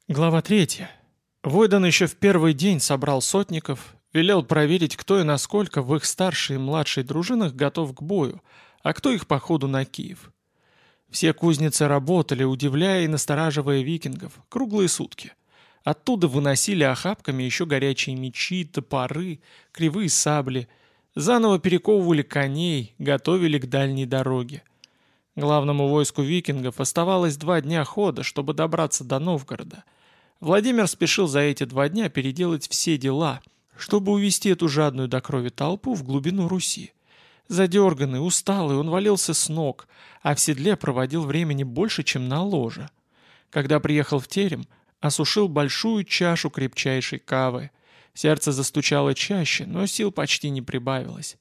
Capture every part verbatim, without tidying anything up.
Глава третья. Войдан еще в первый день собрал сотников, велел проверить, кто и насколько в их старшей и младшей дружинах готов к бою, а кто их по ходу на Киев. Все кузницы работали, удивляя и настораживая викингов, круглые сутки. Оттуда выносили охапками еще горячие мечи, топоры, кривые сабли, заново перековывали коней, готовили к дальней дороге. Главному войску викингов оставалось два дня хода, чтобы добраться до Новгорода. Владимир спешил за эти два дня переделать все дела, чтобы увести эту жадную до крови толпу в глубину Руси. Задерганный, усталый, он валился с ног, а в седле проводил времени больше, чем на ложе. Когда приехал в терем, осушил большую чашу крепчайшей кавы. Сердце застучало чаще, но сил почти не прибавилось.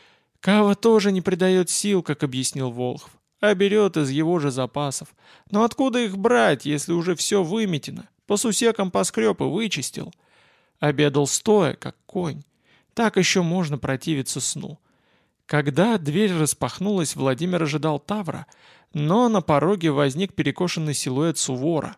Кава тоже не придает сил, как объяснил Волхв, а берет из его же запасов. Но откуда их брать, если уже все выметено? По сусекам поскреб и вычистил. Обедал стоя, как конь. Так еще можно противиться сну. Когда дверь распахнулась, Владимир ожидал Тавра, но на пороге возник перекошенный силуэт Сувора.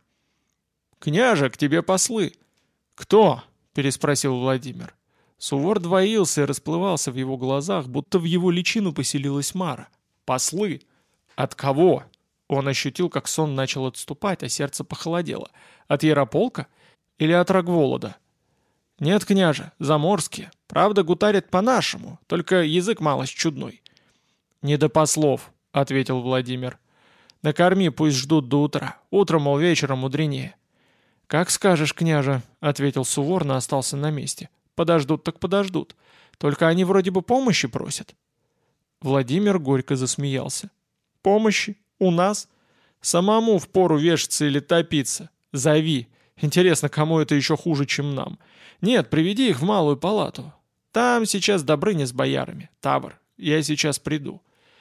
«Княже, к тебе послы!» «Кто?» — переспросил Владимир. Сувор двоился и расплывался в его глазах, будто в его личину поселилась Мара. «Послы! От кого?» Он ощутил, как сон начал отступать, а сердце похолодело. От Ярополка или от Рогволода? «Нет, княже, заморские. Правда, гутарят по-нашему, только язык малость чудной». «Не до послов», — ответил Владимир. «Накорми, пусть ждут до утра. Утром, мол, вечером мудренее». «Как скажешь, княже», — ответил Сувор, но остался на месте. «Подождут так подождут. Только они вроде бы помощи просят». Владимир горько засмеялся. «Помощи? У нас? Самому впору вешаться или топиться. Зови. Интересно, кому это еще хуже, чем нам. Нет, приведи их в малую палату. Там сейчас Добрыня с боярами. Тавр, я сейчас приду».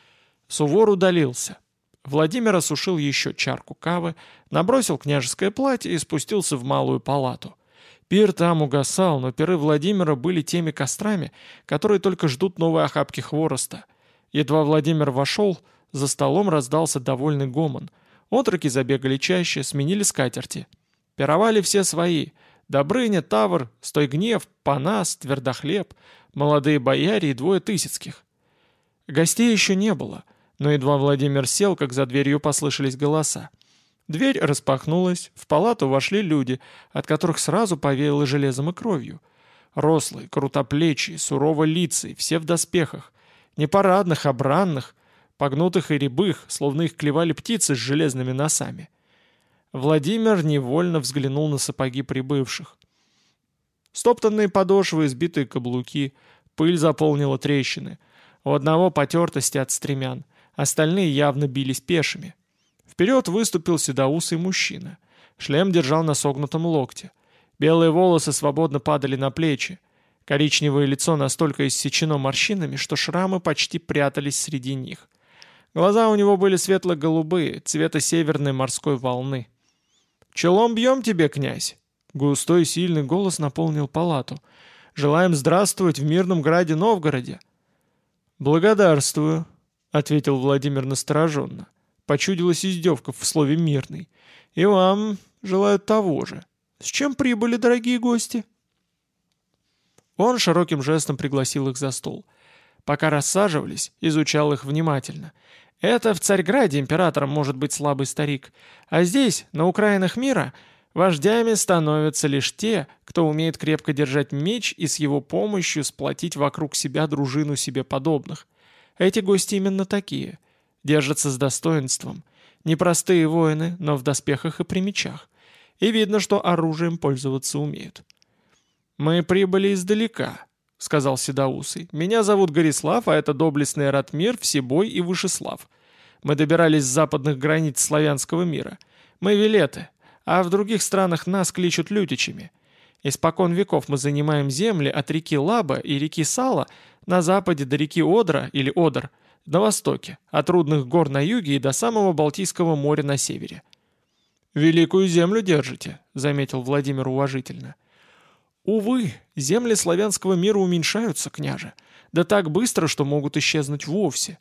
Сувор удалился. Владимир осушил еще чарку кавы, набросил княжеское платье и спустился в малую палату. Пир там угасал, но пиры Владимира были теми кострами, которые только ждут новой охапки хвороста. Едва Владимир вошел, за столом раздался довольный гомон. Отроки забегали чаще, сменили скатерти. Пировали все свои. Добрыня, Тавр, Стойгнев, Панас, Твердохлеб, молодые бояре и двое тысяцких. Гостей еще не было, но едва Владимир сел, как за дверью послышались голоса. Дверь распахнулась, в палату вошли люди, от которых сразу повеяло железом и кровью. Рослые, крутоплечие, сурово лицей, все в доспехах. Не парадных, а бранных, погнутых и рябых, словно их клевали птицы с железными носами. Владимир невольно взглянул на сапоги прибывших. Стоптанные подошвы, избитые каблуки, пыль заполнила трещины. У одного потертости от стремян, остальные явно бились пешими. Вперед выступил седоусый мужчина. Шлем держал на согнутом локте. Белые волосы свободно падали на плечи. Коричневое лицо настолько иссечено морщинами, что шрамы почти прятались среди них. Глаза у него были светло-голубые, цвета северной морской волны. «Челом бьем тебе, князь!» Густой сильный голос наполнил палату. «Желаем здравствовать в мирном граде Новгороде!» «Благодарствую», — ответил Владимир настороженно. Почудилась издевка в слове «мирный». «И вам желаю того же. С чем прибыли, дорогие гости?» Он широким жестом пригласил их за стол. Пока рассаживались, изучал их внимательно. Это в Царьграде императором может быть слабый старик, а здесь, на окраинах мира, вождями становятся лишь те, кто умеет крепко держать меч и с его помощью сплотить вокруг себя дружину себе подобных. Эти гости именно такие. Держатся с достоинством. Непростые воины, но в доспехах и при мечах. И видно, что оружием пользоваться умеют. «Мы прибыли издалека», — сказал Седоусый. «Меня зовут Горислав, а это доблестный Ратмир, Всебой и Вышеслав. Мы добирались с западных границ славянского мира. Мы велеты, а в других странах нас кличут лютичами. Испокон веков мы занимаем земли от реки Лаба и реки Сала на западе до реки Одра или Одер на востоке, от Рудных гор на юге и до самого Балтийского моря на севере». «Великую землю держите», — заметил Владимир уважительно. «Увы, земли славянского мира уменьшаются, княже, да так быстро, что могут исчезнуть вовсе.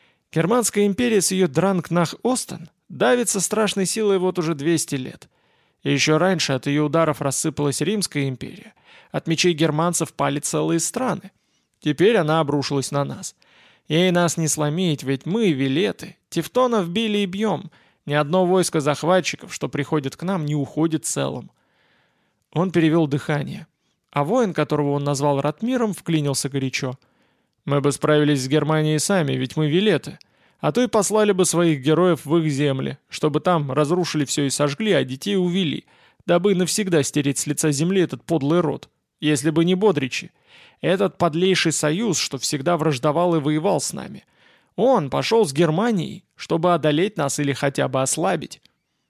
Германская империя с ее Дранг-Нах-Остен давится страшной силой вот уже двести лет. И еще раньше от ее ударов рассыпалась Римская империя. От мечей германцев пали целые страны. Теперь она обрушилась на нас. Ей нас не сломить, ведь мы, вилеты, тевтонов били и бьем. Ни одно войско захватчиков, что приходит к нам, не уходит целым. Он перевел дыхание. А воин, которого он назвал Ратмиром, вклинился горячо. «Мы бы справились с Германией сами, ведь мы вилеты. А то и послали бы своих героев в их земли, чтобы там разрушили все и сожгли, а детей увели, дабы навсегда стереть с лица земли этот подлый род. Если бы не Бодричи. Этот подлейший союз, что всегда враждовал и воевал с нами. Он пошел с Германией, чтобы одолеть нас или хотя бы ослабить».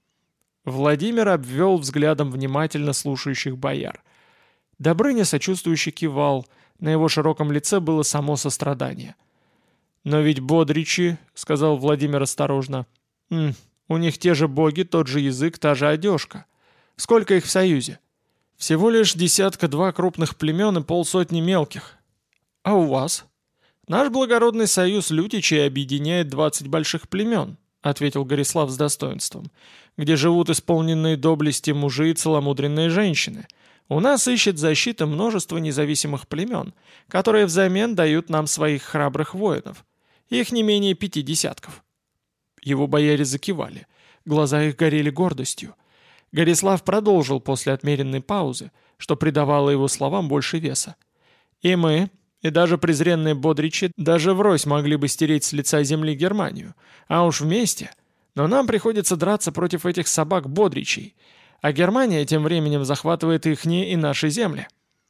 Владимир обвел взглядом внимательно слушающих бояр. Добрыня сочувствующе кивал, на его широком лице было само сострадание. «Но ведь Бодричи», — сказал Владимир осторожно, «М, у них те же боги, тот же язык, та же одежка. Сколько их в союзе?» «Всего лишь десятка-два крупных племен и полсотни мелких. А у вас?» «Наш благородный союз Лютичей объединяет двадцать больших племен», — ответил Горислав с достоинством, «где живут исполненные доблести мужи и целомудренные женщины. У нас ищет защиты множество независимых племен, которые взамен дают нам своих храбрых воинов. Их не менее пяти десятков». Его бояре закивали. Глаза их горели гордостью. Горислав продолжил после отмеренной паузы, что придавало его словам больше веса. «И мы, и даже презренные Бодричи, даже врозь могли бы стереть с лица земли Германию, а уж вместе. Но нам приходится драться против этих собак Бодричей, а Германия тем временем захватывает ихние и наши земли».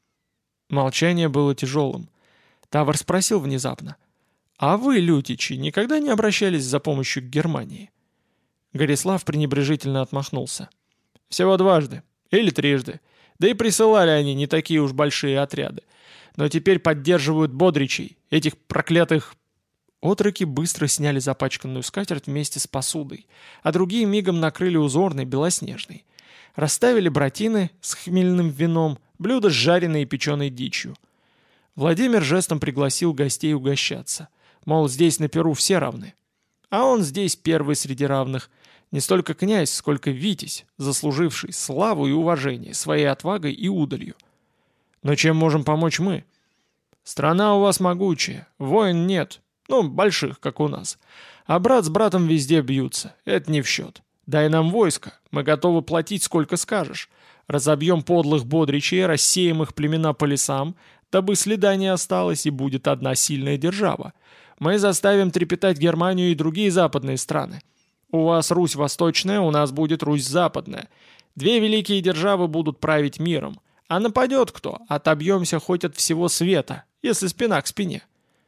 Молчание было тяжелым. Тавр спросил внезапно. «А вы, лютичи, никогда не обращались за помощью к Германии?» Горислав пренебрежительно отмахнулся. «Всего дважды. Или трижды. Да и присылали они не такие уж большие отряды. Но теперь поддерживают Бодричей, этих проклятых...» Отроки быстро сняли запачканную скатерть вместе с посудой, а другие мигом накрыли узорной, белоснежной. Расставили братины с хмельным вином, блюда с жареной и печеной дичью. Владимир жестом пригласил гостей угощаться. Мол, здесь на Перу все равны. А он здесь первый среди равных. Не столько князь, сколько витязь, заслуживший славу и уважение своей отвагой и удалью. «Но чем можем помочь мы?» «Страна у вас могучая, войн нет, ну, больших, как у нас. А брат с братом везде бьются, это не в счет. Дай нам войско, мы готовы платить сколько скажешь. Разобьем подлых Бодричей, рассеем их племена по лесам, дабы следа не осталось и будет одна сильная держава. Мы заставим трепетать Германию и другие западные страны. У вас Русь Восточная, у нас будет Русь Западная. Две великие державы будут править миром. А нападет кто, отобьемся хоть от всего света, если спина к спине».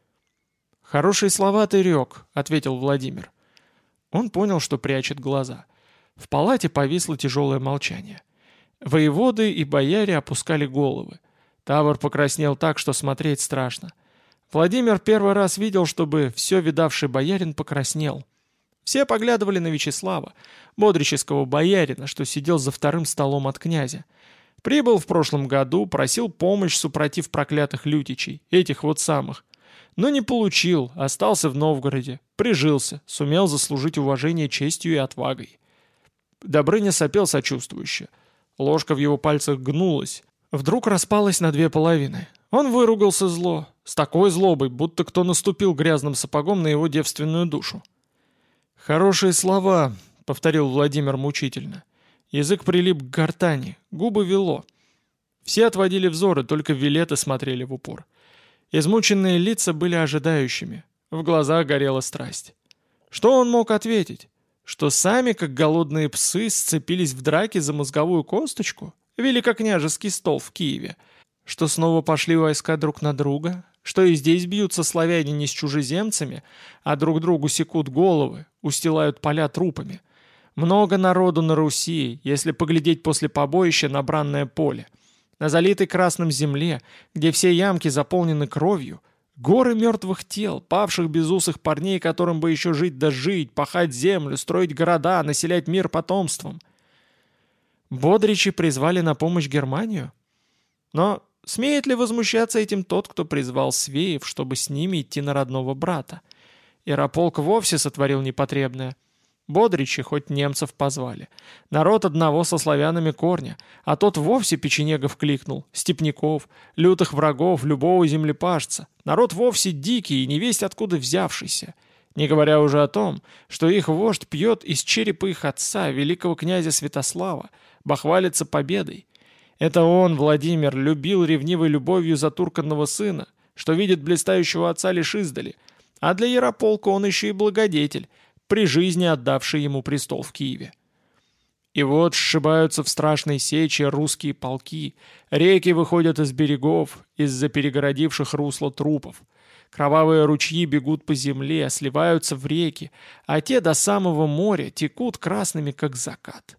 «Хорошие слова ты рек», — ответил Владимир. Он понял, что прячет глаза. В палате повисло тяжелое молчание. Воеводы и бояре опускали головы. Тавр покраснел так, что смотреть страшно. Владимир первый раз видел, чтобы все видавший боярин покраснел. Все поглядывали на Вячеслава, бодрического боярина, что сидел за вторым столом от князя. Прибыл в прошлом году, просил помощь супротив проклятых лютичей, этих вот самых. Но не получил, остался в Новгороде, прижился, сумел заслужить уважение честью и отвагой. Добрыня сопел сочувствующе. Ложка в его пальцах гнулась, вдруг распалась на две половины. Он выругался зло, с такой злобой, будто кто наступил грязным сапогом на его девственную душу. «Хорошие слова», — повторил Владимир мучительно. Язык прилип к гортани, губы вело. Все отводили взоры, только вилеты смотрели в упор. Измученные лица были ожидающими, в глазах горела страсть. Что он мог ответить? Что сами, как голодные псы, сцепились в драке за мозговую косточку? Великокняжеский стол в Киеве. Что снова пошли войска друг на друга? Что и здесь бьются славяне не с чужеземцами, а друг другу секут головы, устилают поля трупами? Много народу на Руси, если поглядеть после побоища на бранное поле. На залитой красном земле, где все ямки заполнены кровью, горы мертвых тел, павших безусых парней, которым бы еще жить да жить, пахать землю, строить города, населять мир потомством. Бодричи призвали на помощь Германию? Но смеет ли возмущаться этим тот, кто призвал свеев, чтобы с ними идти на родного брата? Ярополк вовсе сотворил непотребное. Бодричи хоть немцев позвали. Народ одного со славянами корня, а тот вовсе печенегов кликнул, степняков, лютых врагов любого землепашца. Народ вовсе дикий и невесть откуда взявшийся. Не говоря уже о том, что их вождь пьет из черепа их отца, великого князя Святослава, бахвалится победой. Это он, Владимир, любил ревнивой любовью затурканного сына, что видит блистающего отца лишь издали, а для Ярополка он еще и благодетель, при жизни отдавший ему престол в Киеве. И вот сшибаются в страшной сече русские полки, реки выходят из берегов, из-за перегородивших русло трупов. Кровавые ручьи бегут по земле, сливаются в реки, а те до самого моря текут красными, как закат.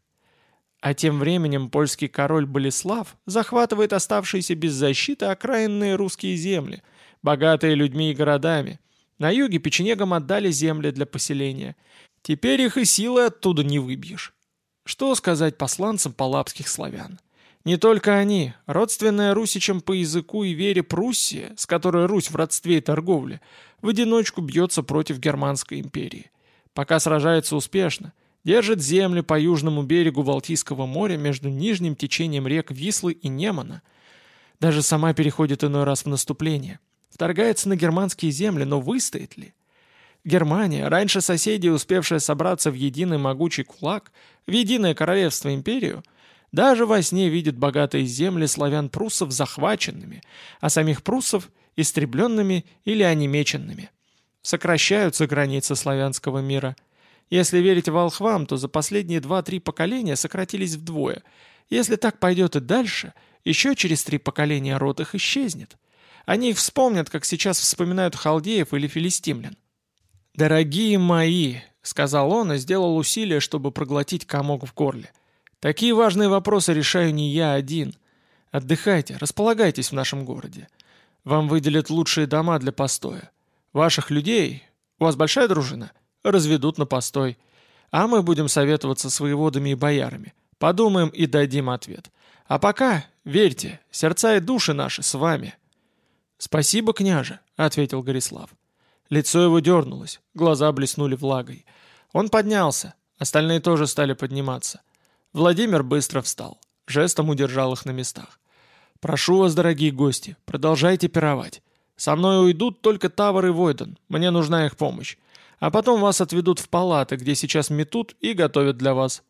А тем временем польский король Болеслав захватывает оставшиеся без защиты окраинные русские земли, богатые людьми и городами. На юге печенегам отдали земли для поселения. Теперь их и силой оттуда не выбьешь. Что сказать посланцам палапских славян? Не только они, родственная русичам по языку и вере Пруссия, с которой Русь в родстве и торговле, в одиночку бьется против Германской империи. Пока сражается успешно, держит земли по южному берегу Балтийского моря между нижним течением рек Вислы и Немана. Даже сама переходит иной раз в наступление. Вторгается на германские земли, но выстоит ли? Германия, раньше соседей, успевшая собраться в единый могучий кулак, в единое королевство-империю, даже во сне видит богатые земли славян-пруссов захваченными, а самих пруссов истребленными или онемеченными. Сокращаются границы славянского мира. Если верить волхвам, то за последние два-три поколения сократились вдвое. Если так пойдет и дальше, еще через три поколения род их исчезнет. Они их вспомнят, как сейчас вспоминают халдеев или филистимлян. «Дорогие мои», — сказал он и сделал усилие, чтобы проглотить комок в горле, — «такие важные вопросы решаю не я один. Отдыхайте, располагайтесь в нашем городе. Вам выделят лучшие дома для постоя. Ваших людей, у вас большая дружина, разведут на постой. А мы будем советоваться с воеводами и боярами. Подумаем и дадим ответ. А пока, верьте, сердца и души наши с вами». «Спасибо, княже», — ответил Горислав. Лицо его дернулось, глаза блеснули влагой. Он поднялся, остальные тоже стали подниматься. Владимир быстро встал, жестом удержал их на местах. «Прошу вас, дорогие гости, продолжайте пировать. Со мной уйдут только Тавр и Войдан, мне нужна их помощь. А потом вас отведут в палаты, где сейчас метут и готовят для вас».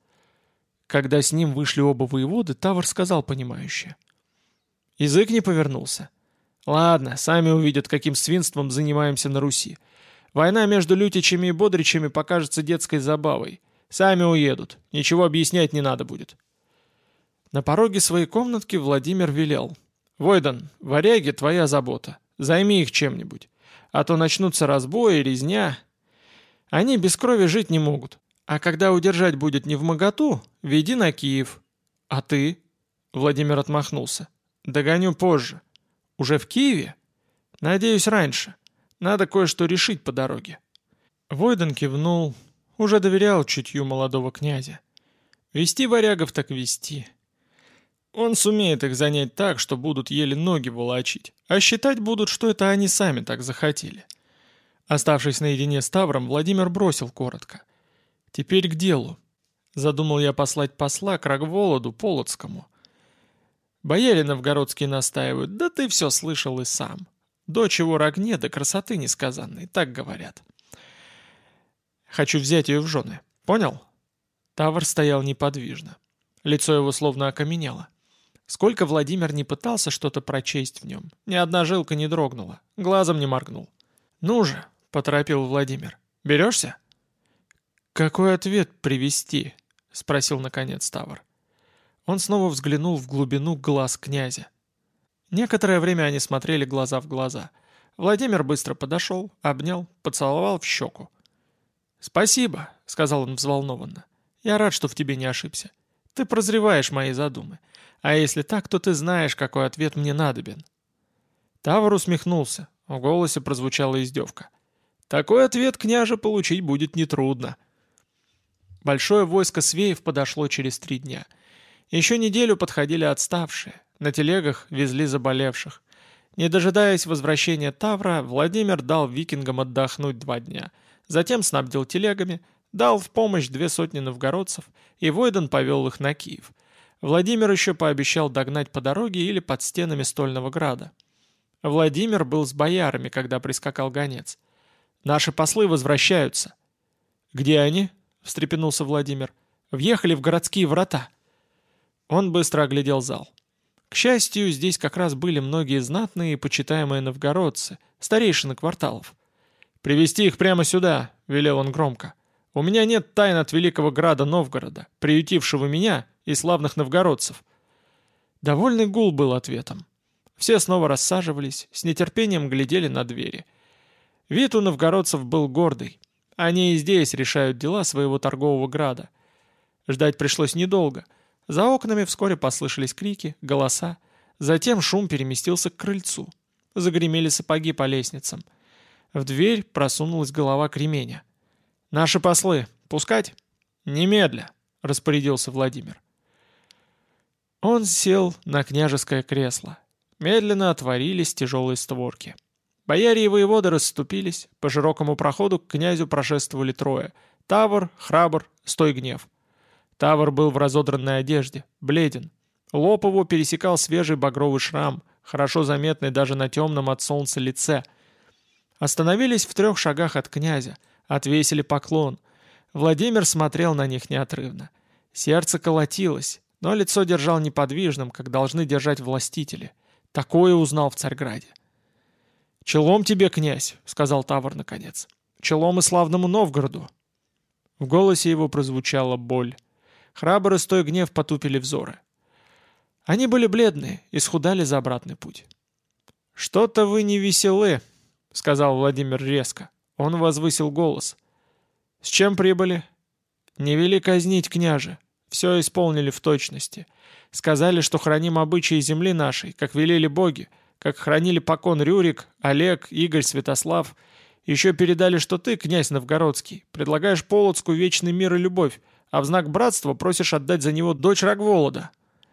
Когда с ним вышли оба воеводы, Тавр сказал понимающе. Язык не повернулся. «Ладно, сами увидят, каким свинством занимаемся на Руси. Война между лютичами и бодричами покажется детской забавой. Сами уедут, ничего объяснять не надо будет». На пороге своей комнатки Владимир велел. «Войдан, варяги — твоя забота. Займи их чем-нибудь. А то начнутся разбои, резня. Они без крови жить не могут. А когда удержать будет невмоготу, веди на Киев. А ты?» Владимир отмахнулся. «Догоню позже». «Уже в Киеве?» «Надеюсь, раньше. Надо кое-что решить по дороге». Войдан кивнул, уже доверял чутью молодого князя. Вести варягов так вести. Он сумеет их занять так, что будут еле ноги волочить, а считать будут, что это они сами так захотели. Оставшись наедине с Тавром, Владимир бросил коротко. «Теперь к делу. Задумал я послать посла к Рогволоду Полоцкому. Бояре новгородские настаивают, да ты все слышал и сам. Дочь его Рогне до красоты несказанной, так говорят. Хочу взять ее в жены. Понял?» Тавр стоял неподвижно. Лицо его словно окаменело. Сколько Владимир не пытался что-то прочесть в нем, ни одна жилка не дрогнула, глазом не моргнул. «Ну же», — поторопил Владимир, — «берешься?» «Какой ответ привести?» — спросил наконец Тавр. Он снова взглянул в глубину глаз князя. Некоторое время они смотрели глаза в глаза. Владимир быстро подошел, обнял, поцеловал в щеку. «Спасибо», — сказал он взволнованно. «Я рад, что в тебе не ошибся. Ты прозреваешь мои задумы. А если так, то ты знаешь, какой ответ мне надобен». Тавр усмехнулся. В голосе прозвучала издевка. «Такой ответ, княже, получить будет нетрудно». Большое войско свеев подошло через три дня. Еще неделю подходили отставшие. На телегах везли заболевших. Не дожидаясь возвращения Тавра, Владимир дал викингам отдохнуть два дня. Затем снабдил телегами, дал в помощь две сотни новгородцев, и Войдан повел их на Киев. Владимир еще пообещал догнать по дороге или под стенами Стольного Града. Владимир был с боярами, когда прискакал гонец. «Наши послы возвращаются». «Где они?» — встрепенулся Владимир. «Въехали в городские врата». Он быстро оглядел зал. К счастью, здесь как раз были многие знатные и почитаемые новгородцы, старейшины кварталов. «Привести их прямо сюда», — велел он громко. «У меня нет тайн от великого града Новгорода, приютившего меня и славных новгородцев». Довольный гул был ответом. Все снова рассаживались, с нетерпением глядели на двери. Вид у новгородцев был гордый. Они и здесь решают дела своего торгового града. Ждать пришлось недолго. За окнами вскоре послышались крики, голоса. Затем шум переместился к крыльцу. Загремели сапоги по лестницам. В дверь просунулась голова кременя. «Наши послы! Пускать?» «Немедля!» — распорядился Владимир. Он сел на княжеское кресло. Медленно отворились тяжелые створки. Бояре и воеводы расступились, по широкому проходу к князю прошествовали трое — Тавр, Храбр, Стойгнев. Тавр был в разодранной одежде, бледен. Лоб его пересекал свежий багровый шрам, хорошо заметный даже на темном от солнца лице. Остановились в трех шагах от князя, отвесили поклон. Владимир смотрел на них неотрывно. Сердце колотилось, но лицо держал неподвижным, как должны держать властители. Такое узнал в Царьграде. «Челом тебе, князь», — сказал Тавр наконец. «Челом и славному Новгороду». В голосе его прозвучала боль. Храбр и Стойгнев потупили взоры. Они были бледные, исхудали за обратный путь. «Что-то вы не веселы», — сказал Владимир резко. Он возвысил голос. «С чем прибыли?» «Не вели казнить, княже. Все исполнили в точности. Сказали, что храним обычаи земли нашей, как велели боги, как хранили покон Рюрик, Олег, Игорь, Святослав. Еще передали, что ты, князь Новгородский, предлагаешь Полоцку вечный мир и любовь, а в знак братства просишь отдать за него дочь Рогволода».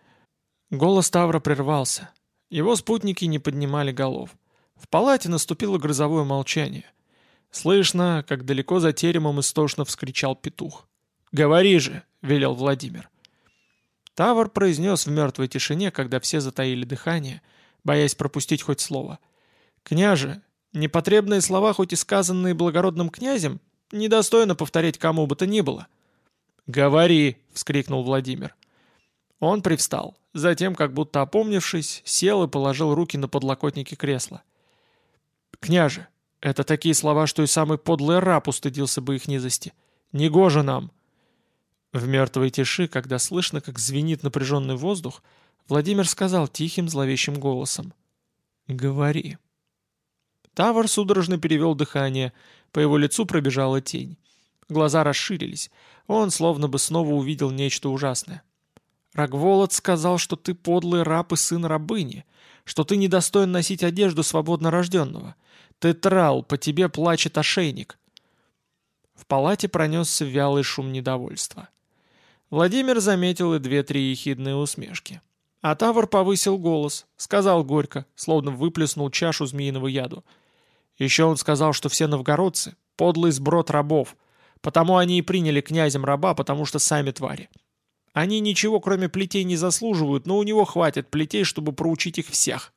Голос Тавра прервался. Его спутники не поднимали голов. В палате наступило грозовое молчание. Слышно, как далеко за теремом истошно вскричал петух. «Говори же!» — велел Владимир. Тавр произнес в мертвой тишине, когда все затаили дыхание, боясь пропустить хоть слово. «Княже, непотребные слова, хоть и сказанные благородным князем, недостойно повторять кому бы то ни было». «Говори!» — вскрикнул Владимир. Он привстал, затем, как будто опомнившись, сел и положил руки на подлокотники кресла. «Княже, это такие слова, что и самый подлый раб устыдился бы их низости. Негоже нам!» В мертвой тиши, когда слышно, как звенит напряженный воздух, Владимир сказал тихим зловещим голосом. «Говори». Тавр судорожно перевел дыхание, по его лицу пробежала тень. Глаза расширились, он словно бы снова увидел нечто ужасное. «Рогволод сказал, что ты подлый раб и сын рабыни, что ты недостоин носить одежду свободно рожденного. Ты трал, по тебе плачет ошейник». В палате пронесся вялый шум недовольства. Владимир заметил и две-три ехидные усмешки. А Тавр повысил голос, сказал горько, словно выплеснул чашу змеиного яду. Еще он сказал, что все новгородцы — подлый сброд рабов, потому они и приняли князем раба, потому что сами твари. Они ничего, кроме плетей, не заслуживают, но у него хватит плетей, чтобы проучить их всех.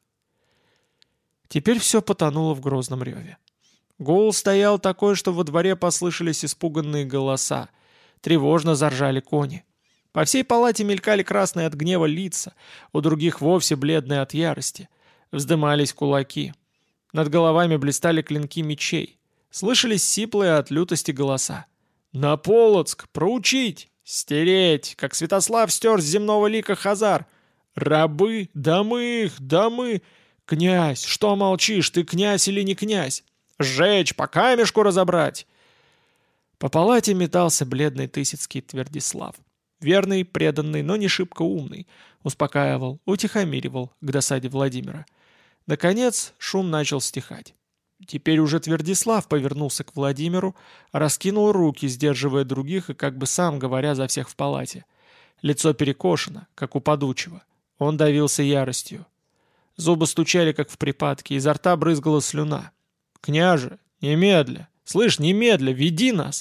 Теперь все потонуло в грозном реве. Гул стоял такой, что во дворе послышались испуганные голоса. Тревожно заржали кони. По всей палате мелькали красные от гнева лица, у других вовсе бледные от ярости. Вздымались кулаки. Над головами блистали клинки мечей. Слышались сиплые от лютости голоса. «На Полоцк! Проучить! Стереть! Как Святослав стер с земного лика Хазар! Рабы! Да мы их! Да мы! Князь! Что молчишь? Ты князь или не князь? Сжечь! По камешку разобрать!» По палате метался бледный Тысяцкий Твердислав. Верный, преданный, но не шибко умный. Успокаивал, утихомиривал к досаде Владимира. Наконец шум начал стихать. Теперь уже Твердислав повернулся к Владимиру, раскинул руки, сдерживая других и как бы сам говоря за всех в палате. Лицо перекошено, как у подучего. Он давился яростью. Зубы стучали, как в припадке, изо рта брызгала слюна. «Княже, немедля! Слышь, немедля, веди нас!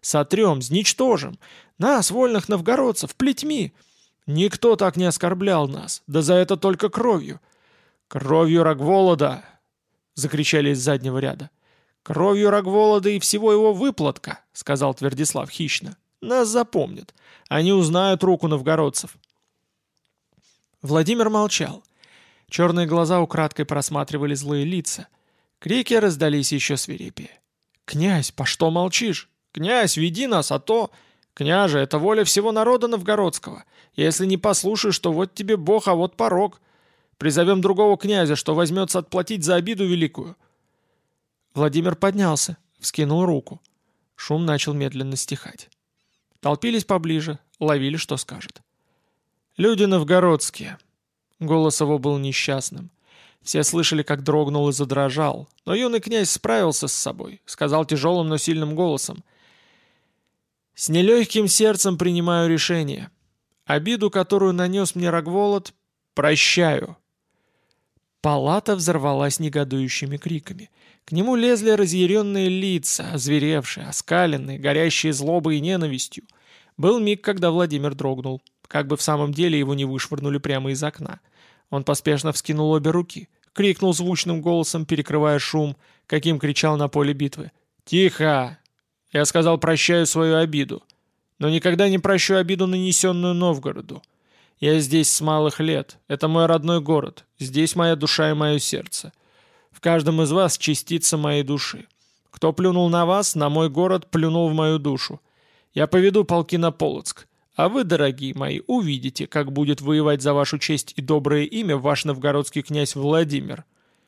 Сотрем, изничтожим. Нас, вольных новгородцев, плетьми. Никто так не оскорблял нас, да за это только кровью. Кровью Рогволода!» — закричали из заднего ряда. «Кровью Рогволода и всего его выплатка!» — сказал Твердислав хищно. «Нас запомнят. Они узнают руку новгородцев». Владимир молчал. Черные глаза украдкой просматривали злые лица. Крики раздались еще свирепее. «Князь, по что молчишь? Князь, веди нас, а то...» «Княже, это воля всего народа новгородского. Если не послушаешь, то вот тебе бог, а вот порог. Призовем другого князя, что возьмется отплатить за обиду великую». Владимир поднялся, вскинул руку. Шум начал медленно стихать. Толпились поближе, ловили, что скажет. «Люди новгородские». Голос его был несчастным. Все слышали, как дрогнул и задрожал, но юный князь справился с собой, сказал тяжелым, но сильным голосом: «С нелегким сердцем принимаю решение. Обиду, которую нанес мне Рогволод, прощаю». Палата взорвалась негодующими криками. К нему лезли разъяренные лица, озверевшие, оскаленные, горящие злобой и ненавистью. Был миг, когда Владимир дрогнул, как бы в самом деле его не вышвырнули прямо из окна. Он поспешно вскинул обе руки, крикнул звучным голосом, перекрывая шум, каким кричал на поле битвы: «Тихо! Я сказал, прощаю свою обиду, но никогда не прощу обиду, нанесенную Новгороду. Я здесь с малых лет, это мой родной город, здесь моя душа и мое сердце. В каждом из вас частица моей души. Кто плюнул на вас, на мой город, плюнул в мою душу. Я поведу полки на Полоцк, а вы, дорогие мои, увидите, как будет воевать за вашу честь и доброе имя ваш новгородский князь Владимир».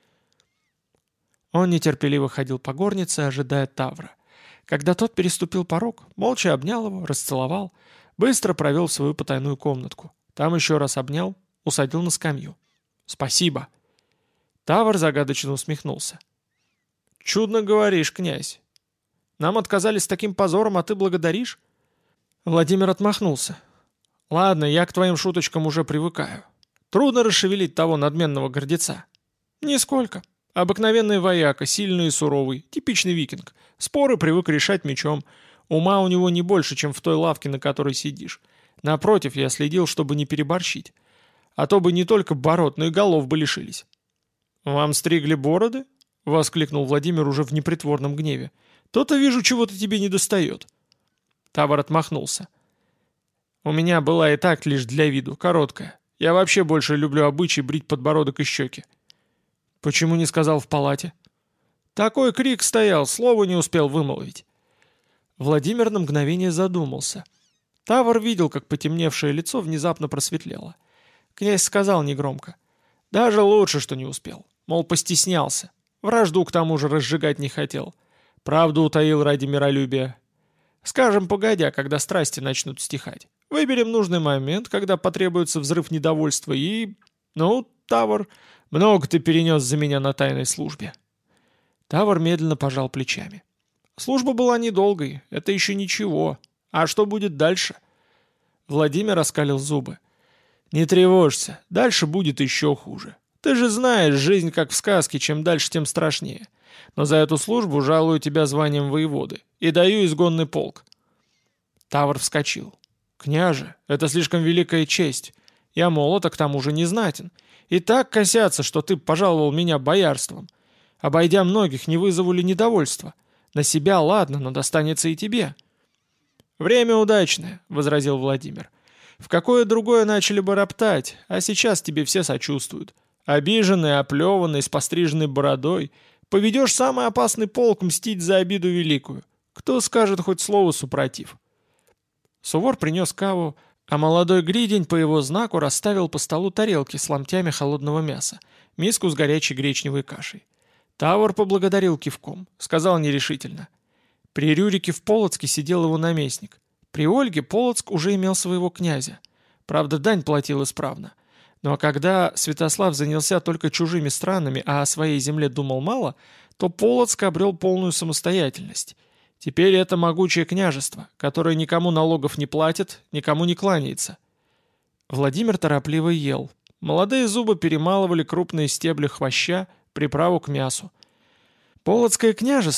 Он нетерпеливо ходил по горнице, ожидая Тавра. Когда тот переступил порог, молча обнял его, расцеловал, быстро провел в свою потайную комнатку. Там еще раз обнял, усадил на скамью. «Спасибо». Тавр загадочно усмехнулся. «Чудно говоришь, князь. Нам отказали с таким позором, а ты благодаришь?» Владимир отмахнулся. «Ладно, я к твоим шуточкам уже привыкаю. Трудно расшевелить того надменного гордеца». «Нисколько. Обыкновенный вояка, сильный и суровый, типичный викинг. Споры привык решать мечом. Ума у него не больше, чем в той лавке, на которой сидишь. Напротив, я следил, чтобы не переборщить. А то бы не только бород, но и голов бы лишились». «Вам стригли бороды?» — воскликнул Владимир уже в непритворном гневе. «То-то вижу, чего-то тебе недостает». Тавр отмахнулся. «У меня была и так лишь для виду, короткая. Я вообще больше люблю обычай брить подбородок и щеки». «Почему не сказал в палате?» «Такой крик стоял, слова не успел вымолвить». Владимир на мгновение задумался. Тавр видел, как потемневшее лицо внезапно просветлело. Князь сказал негромко: «Даже лучше, что не успел. Мол, постеснялся. Вражду к тому же разжигать не хотел. Правду утаил ради миролюбия. Скажем, погодя, когда страсти начнут стихать. Выберем нужный момент, когда потребуется взрыв недовольства и... Ну, Тавр, много ты перенес за меня на тайной службе». Тавр медленно пожал плечами. «Служба была недолгой, это еще ничего. А что будет дальше?» Владимир раскалил зубы. «Не тревожься, дальше будет еще хуже. Ты же знаешь, жизнь как в сказке, чем дальше, тем страшнее. Но за эту службу жалую тебя званием воеводы и даю изгонный полк». Тавр вскочил. «Княже, это слишком великая честь. Я молод, а к тому же не знатен. И так косятся, что ты пожаловал меня боярством. Обойдя многих, не вызову ли недовольства? На себя ладно, но достанется и тебе». «Время удачное», — возразил Владимир. «В какое другое начали бы роптать, а сейчас тебе все сочувствуют. Обиженный, оплеванный, с постриженной бородой, поведешь самый опасный полк мстить за обиду великую. Кто скажет хоть слово супротив?» Сувор принес каву, а молодой гридень по его знаку расставил по столу тарелки с ломтями холодного мяса, миску с горячей гречневой кашей. Тавр поблагодарил кивком, сказал нерешительно: «При Рюрике в Полоцке сидел его наместник. При Ольге Полоцк уже имел своего князя. Правда, дань платил исправно. Но когда Святослав занялся только чужими странами, а о своей земле думал мало, то Полоцк обрел полную самостоятельность. Теперь это могучее княжество, которое никому налогов не платит, никому не кланяется». Владимир торопливо ел. Молодые зубы перемалывали крупные стебли хвоща, приправу к мясу. «Полоцкое княжество»,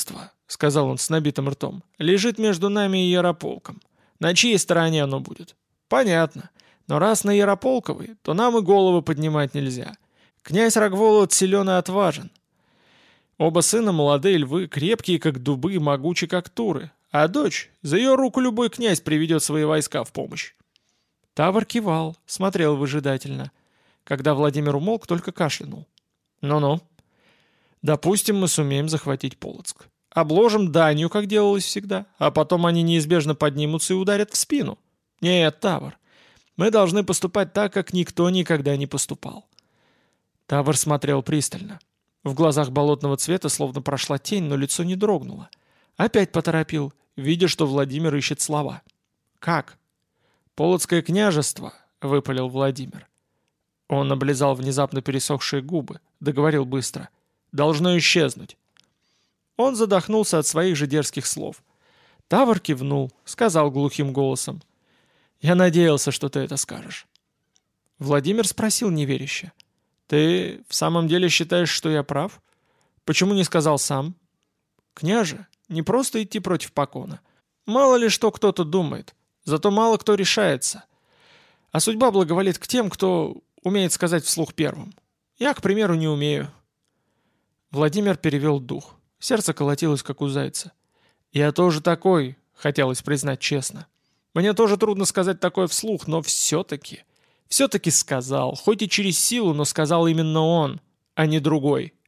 сказал он с набитым ртом, — «лежит между нами и Ярополком. На чьей стороне оно будет? Понятно. Но раз на Ярополковой, то нам и головы поднимать нельзя. Князь Рогволод силен и отважен. Оба сына молодые львы, крепкие, как дубы, и могучи, как туры. А дочь, за ее руку любой князь приведет свои войска в помощь». Тавр кивал, смотрел выжидательно. Когда Владимир умолк, только кашлянул. «Ну-ну. Допустим, мы сумеем захватить Полоцк. Обложим данью, как делалось всегда, а потом они неизбежно поднимутся и ударят в спину. Нет, Тавр, мы должны поступать так, как никто никогда не поступал». Тавр смотрел пристально. В глазах болотного цвета словно прошла тень, но лицо не дрогнуло. Опять поторопил, видя, что Владимир ищет слова. «Как?» «Полоцкое княжество», — выпалил Владимир. Он облизал внезапно пересохшие губы, договорил быстро. «Должно исчезнуть». Он задохнулся от своих же дерзких слов. Тавр кивнул, сказал глухим голосом. «Я надеялся, что ты это скажешь». Владимир спросил неверяще. «Ты в самом деле считаешь, что я прав? Почему не сказал сам?» «Княже, не просто идти против покона. Мало ли что кто-то думает, зато мало кто решается. А судьба благоволит к тем, кто умеет сказать вслух первым. Я, к примеру, не умею». Владимир перевел дух. Сердце колотилось, как у зайца. «Я тоже такой», — хотелось признать честно. «Мне тоже трудно сказать такое вслух, но все-таки...» Все-таки сказал, хоть и через силу, но сказал именно он, а не другой.